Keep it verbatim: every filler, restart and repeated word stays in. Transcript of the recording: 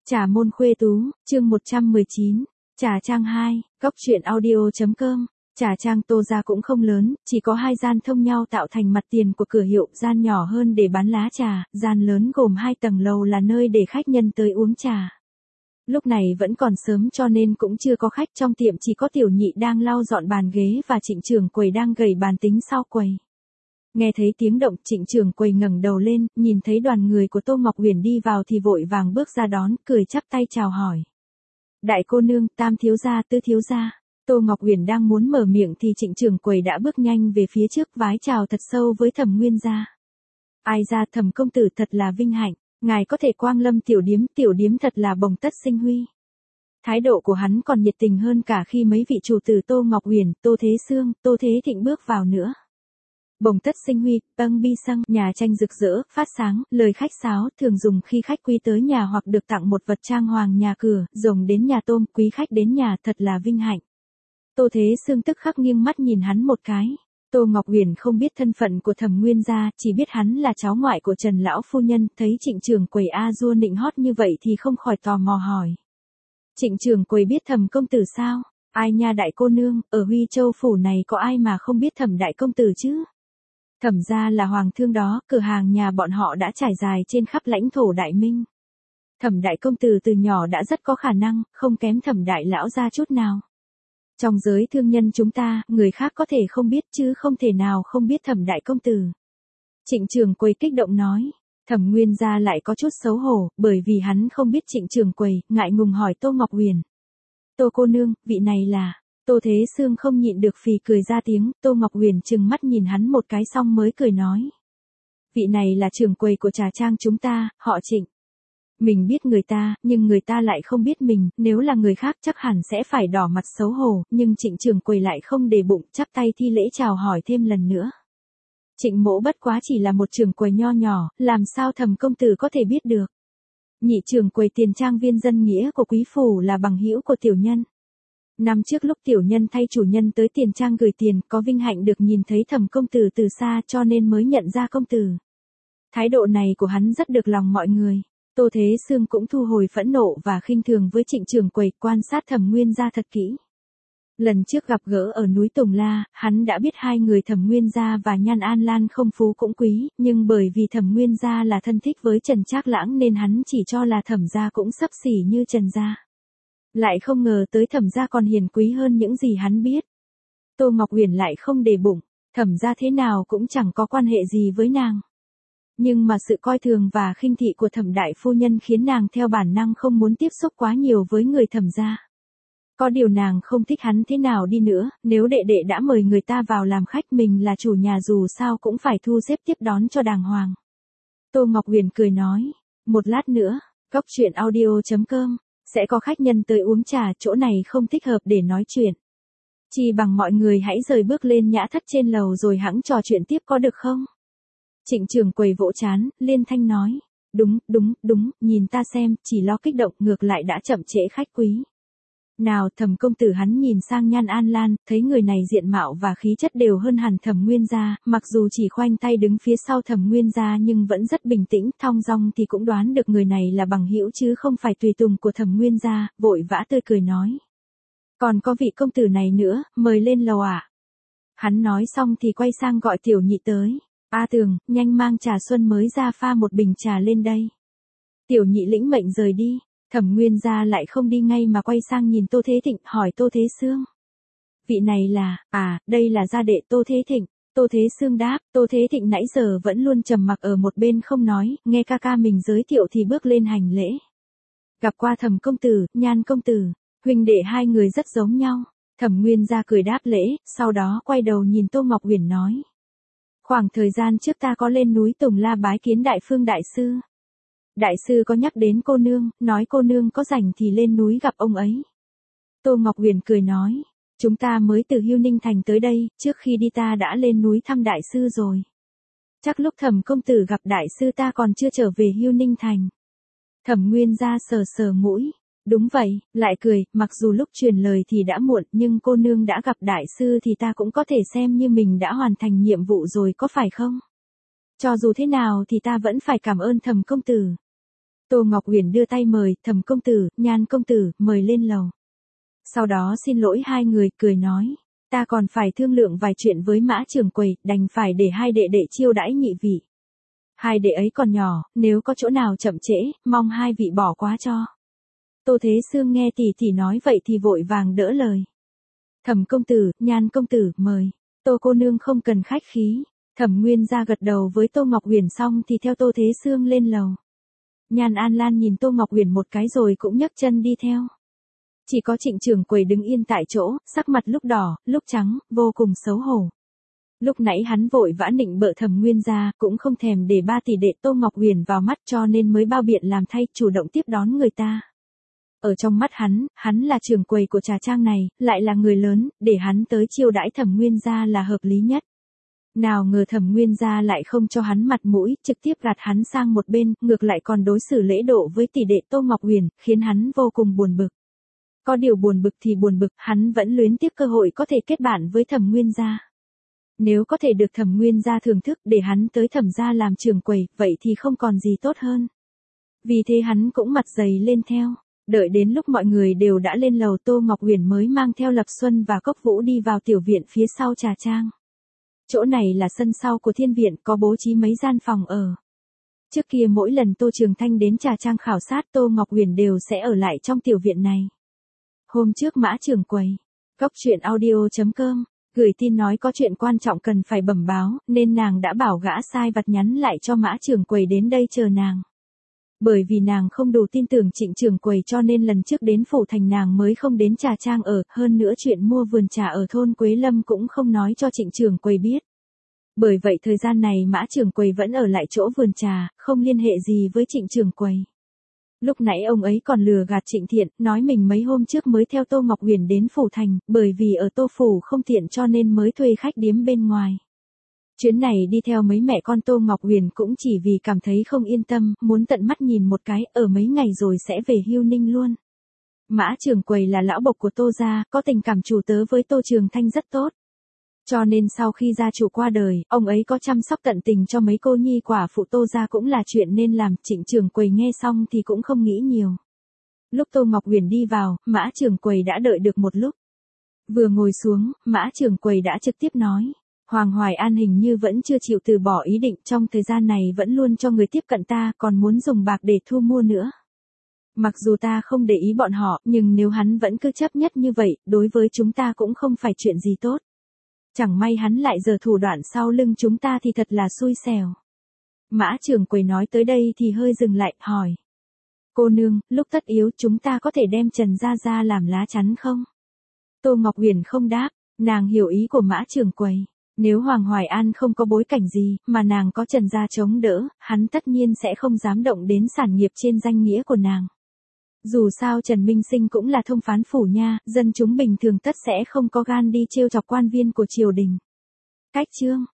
Trà môn khuê tú, chương một trăm mười chín, Trà Trang hai, góc truyện audio.com. Trà Trang Tô gia cũng không lớn, chỉ có hai gian thông nhau tạo thành mặt tiền của cửa hiệu, gian nhỏ hơn để bán lá trà, gian lớn gồm hai tầng lầu là nơi để khách nhân tới uống trà. Lúc này vẫn còn sớm cho nên cũng chưa có khách, trong tiệm chỉ có Tiểu Nhị đang lau dọn bàn ghế và Trịnh trưởng quầy đang gầy bàn tính sau quầy. Nghe thấy tiếng động, Trịnh trưởng quầy ngẩng đầu lên, nhìn thấy đoàn người của Tô Ngọc Huyền đi vào thì vội vàng bước ra đón, cười chắp tay chào hỏi. Đại cô nương, tam thiếu gia, tứ thiếu gia. Tô Ngọc Huyền đang muốn mở miệng thì Trịnh trưởng quầy đã bước nhanh về phía trước, vái chào thật sâu với Thẩm Nguyên gia. Ai ra, Thẩm công tử thật là vinh hạnh, ngài có thể quang lâm tiểu điếm, tiểu điếm thật là bồng tất sinh huy. Thái độ của hắn còn nhiệt tình hơn cả khi mấy vị chủ tử Tô Ngọc Huyền, Tô Thế Sương, Tô Thế Thịnh bước vào nữa. Bồng tất sinh huy, bâng bi săng, nhà tranh rực rỡ, phát sáng, lời khách sáo, thường dùng khi khách quý tới nhà hoặc được tặng một vật trang hoàng nhà cửa, rồng đến nhà tôm, quý khách đến nhà, thật là vinh hạnh. Tô Thế Sương tức khắc nghiêng mắt nhìn hắn một cái. Tô Ngọc Huyền không biết thân phận của Thẩm Nguyên gia, chỉ biết hắn là cháu ngoại của Trần lão phu nhân, thấy Trịnh trưởng quầy a dua nịnh hót như vậy thì không khỏi tò mò hỏi. Trịnh trưởng quầy biết Thẩm công tử sao? Ai nha đại cô nương, ở Huy Châu phủ này có ai mà không biết Thẩm đại công tử chứ? Thẩm gia là hoàng thương đó, cửa hàng nhà bọn họ đã trải dài trên khắp lãnh thổ Đại Minh. Thẩm đại công tử từ nhỏ đã rất có khả năng, không kém Thẩm đại lão gia chút nào. Trong giới thương nhân chúng ta, người khác có thể không biết chứ không thể nào không biết Thẩm đại công tử. Trịnh trưởng quầy kích động nói. Thẩm Nguyên gia lại có chút xấu hổ, bởi vì hắn không biết Trịnh trưởng quầy, ngại ngùng hỏi Tô Ngọc Huyền. Tô cô nương, vị này là... Tô Thế Sương không nhịn được phì cười ra tiếng, Tô Ngọc Huyền trừng mắt nhìn hắn một cái xong mới cười nói. Vị này là trưởng quầy của Trà Trang chúng ta, họ Trịnh. Mình biết người ta, nhưng người ta lại không biết mình, nếu là người khác chắc hẳn sẽ phải đỏ mặt xấu hổ, nhưng Trịnh trưởng quầy lại không để bụng, chắp tay thi lễ chào hỏi thêm lần nữa. Trịnh mỗ bất quá chỉ là một trưởng quầy nho nhỏ, làm sao Thẩm công tử có thể biết được. Nhị trưởng quầy Tiền Trang viên dân nghĩa của quý phủ là bằng hữu của tiểu nhân. Năm trước lúc tiểu nhân thay chủ nhân tới Tiền Trang gửi tiền, có vinh hạnh được nhìn thấy Thẩm công tử từ xa cho nên mới nhận ra công tử. Thái độ này của hắn rất được lòng mọi người. Tô Thế Sương cũng thu hồi phẫn nộ và khinh thường với Trịnh trưởng quầy, quan sát Thẩm Nguyên gia thật kỹ. Lần trước gặp gỡ ở núi Tùng La, hắn đã biết hai người Thẩm Nguyên gia và Nhan An Lan không phú cũng quý, nhưng bởi vì Thẩm Nguyên gia là thân thích với Trần Trác Lãng nên hắn chỉ cho là Thẩm gia cũng xấp xỉ như Trần gia. Lại không ngờ tới Thẩm gia còn hiền quý hơn những gì hắn biết. Tô Ngọc Huyền lại không để bụng, Thẩm gia thế nào cũng chẳng có quan hệ gì với nàng. Nhưng mà sự coi thường và khinh thị của Thẩm đại phu nhân khiến nàng theo bản năng không muốn tiếp xúc quá nhiều với người Thẩm gia. Có điều nàng không thích hắn thế nào đi nữa, nếu đệ đệ đã mời người ta vào làm khách, mình là chủ nhà dù sao cũng phải thu xếp tiếp đón cho đàng hoàng. Tô Ngọc Huyền cười nói, một lát nữa, góc truyện audio.com, sẽ có khách nhân tới uống trà, chỗ này không thích hợp để nói chuyện. Chỉ bằng mọi người hãy rời bước lên nhã thất trên lầu rồi hẵng trò chuyện tiếp có được không? Trịnh trưởng quầy vỗ chán, liên thanh nói, đúng, đúng, đúng, nhìn ta xem, chỉ lo kích động ngược lại đã chậm trễ khách quý. Nào Thẩm công tử, hắn nhìn sang Nhan An Lan, thấy người này diện mạo và khí chất đều hơn hẳn Thẩm Nguyên gia, mặc dù chỉ khoanh tay đứng phía sau Thẩm Nguyên gia nhưng vẫn rất bình tĩnh, thong dong thì cũng đoán được người này là bằng hữu chứ không phải tùy tùng của Thẩm Nguyên gia, vội vã tươi cười nói. Còn có vị công tử này nữa, mời lên lầu ạ. À? Hắn nói xong thì quay sang gọi Tiểu Nhị tới. A Tường, nhanh mang trà xuân mới ra pha một bình trà lên đây. Tiểu Nhị lĩnh mệnh rời đi. Thẩm Nguyên gia lại không đi ngay mà quay sang nhìn Tô Thế Thịnh, hỏi Tô Thế Sương. Vị này là, à, đây là gia đệ Tô Thế Thịnh. Tô Thế Sương đáp, Tô Thế Thịnh nãy giờ vẫn luôn trầm mặc ở một bên không nói, nghe ca ca mình giới thiệu thì bước lên hành lễ. Gặp qua Thẩm công tử, Nhan công tử, huynh đệ hai người rất giống nhau. Thẩm Nguyên gia cười đáp lễ, sau đó quay đầu nhìn Tô Ngọc Huyền nói. Khoảng thời gian trước ta có lên núi Tùng La bái kiến Đại Phương đại sư. Đại sư có nhắc đến cô nương, nói cô nương có rảnh thì lên núi gặp ông ấy. Tô Ngọc Huyền cười nói, chúng ta mới từ Hưu Ninh Thành tới đây, trước khi đi ta đã lên núi thăm đại sư rồi. Chắc lúc Thẩm công tử gặp đại sư ta còn chưa trở về Hưu Ninh Thành. Thẩm Nguyên gia sờ sờ mũi, đúng vậy, lại cười, mặc dù lúc truyền lời thì đã muộn nhưng cô nương đã gặp đại sư thì ta cũng có thể xem như mình đã hoàn thành nhiệm vụ rồi có phải không? Cho dù thế nào thì ta vẫn phải cảm ơn Thẩm công tử. Tô Ngọc Uyển đưa tay mời, Thẩm công tử, Nhan công tử, mời lên lầu. Sau đó xin lỗi hai người, cười nói, ta còn phải thương lượng vài chuyện với Mã trưởng quầy, đành phải để hai đệ đệ chiêu đãi nhị vị. Hai đệ ấy còn nhỏ, nếu có chỗ nào chậm trễ, mong hai vị bỏ qua cho. Tô Thế Sương nghe tỷ tỷ nói vậy thì vội vàng đỡ lời. Thẩm công tử, Nhan công tử, mời. Tô cô nương không cần khách khí. Thẩm Nguyên Gia gật đầu với Tô Ngọc Uyển xong thì theo Tô Thế Sương lên lầu. Nhan An Lan nhìn Tô Ngọc Uyển một cái rồi cũng nhấc chân đi theo. Chỉ có Trịnh trưởng quầy đứng yên tại chỗ, sắc mặt lúc đỏ, lúc trắng, vô cùng xấu hổ. Lúc nãy hắn vội vã nịnh bợ Thẩm Nguyên Gia, cũng không thèm để ba tỷ đệ Tô Ngọc Uyển vào mắt cho nên mới bao biện làm thay, chủ động tiếp đón người ta. Ở trong mắt hắn, hắn là trưởng quầy của trà trang này, lại là người lớn, để hắn tới chiêu đãi Thẩm Nguyên Gia là hợp lý nhất. Nào ngờ Thẩm Nguyên Gia lại không cho hắn mặt mũi, trực tiếp gạt hắn sang một bên, ngược lại còn đối xử lễ độ với tỷ đệ Tô Ngọc Uyển, khiến hắn vô cùng buồn bực. Có điều buồn bực thì buồn bực, hắn vẫn luyến tiếc cơ hội có thể kết bạn với Thẩm Nguyên Gia. Nếu có thể được Thẩm Nguyên Gia thưởng thức để hắn tới Thẩm gia làm trưởng quầy, vậy thì không còn gì tốt hơn. Vì thế hắn cũng mặt dày lên theo. Đợi đến lúc mọi người đều đã lên lầu, Tô Ngọc Uyển mới mang theo Lập Xuân và Cốc Vũ đi vào tiểu viện phía sau trà trang. Chỗ này là sân sau của thiên viện, có bố trí mấy gian phòng ở. Trước kia mỗi lần Tô Trường Thanh đến trà trang khảo sát, Tô Ngọc Uyển đều sẽ ở lại trong tiểu viện này. Hôm trước Mã trưởng quầy, Cốc truyện audio chấm com, gửi tin nói có chuyện quan trọng cần phải bẩm báo, nên nàng đã bảo gã sai vặt nhắn lại cho Mã trưởng quầy đến đây chờ nàng. Bởi vì nàng không đủ tin tưởng Trịnh trưởng quầy cho nên lần trước đến phủ thành nàng mới không đến trà trang ở, hơn nữa chuyện mua vườn trà ở thôn Quế Lâm cũng không nói cho Trịnh trưởng quầy biết. Bởi vậy thời gian này Mã trưởng quầy vẫn ở lại chỗ vườn trà, không liên hệ gì với Trịnh trưởng quầy. Lúc nãy ông ấy còn lừa gạt Trịnh Thiện, nói mình mấy hôm trước mới theo Tô Ngọc Uyển đến phủ thành, bởi vì ở Tô phủ không tiện cho nên mới thuê khách điếm bên ngoài. Chuyến này đi theo mấy mẹ con Tô Ngọc Uyển cũng chỉ vì cảm thấy không yên tâm, muốn tận mắt nhìn một cái, ở mấy ngày rồi sẽ về Hưu Ninh luôn. Mã trưởng quầy là lão bộc của Tô gia, có tình cảm chủ tớ với Tô Trường Thanh rất tốt. Cho nên sau khi gia chủ qua đời, ông ấy có chăm sóc tận tình cho mấy cô nhi quả phụ Tô gia cũng là chuyện nên làm. Trịnh trưởng quầy nghe xong thì cũng không nghĩ nhiều. Lúc Tô Ngọc Uyển đi vào, Mã trưởng quầy đã đợi được một lúc. Vừa ngồi xuống, Mã trưởng quầy đã trực tiếp nói. Hoàng Hoài An hình như vẫn chưa chịu từ bỏ ý định, trong thời gian này vẫn luôn cho người tiếp cận ta, còn muốn dùng bạc để thu mua nữa. Mặc dù ta không để ý bọn họ, nhưng nếu hắn vẫn cứ chấp nhất như vậy, đối với chúng ta cũng không phải chuyện gì tốt. Chẳng may hắn lại giở thủ đoạn sau lưng chúng ta thì thật là xui xẻo. Mã trưởng quầy nói tới đây thì hơi dừng lại, hỏi. Cô nương, lúc tất yếu chúng ta có thể đem Trần Gia Gia làm lá chắn không? Tô Ngọc Uyển không đáp, nàng hiểu ý của Mã trưởng quầy. Nếu Hoàng Hoài An không có bối cảnh gì, mà nàng có Trần gia chống đỡ, hắn tất nhiên sẽ không dám động đến sản nghiệp trên danh nghĩa của nàng. Dù sao Trần Minh Sinh cũng là thông phán phủ nha, dân chúng bình thường tất sẽ không có gan đi trêu chọc quan viên của triều đình. Cách chương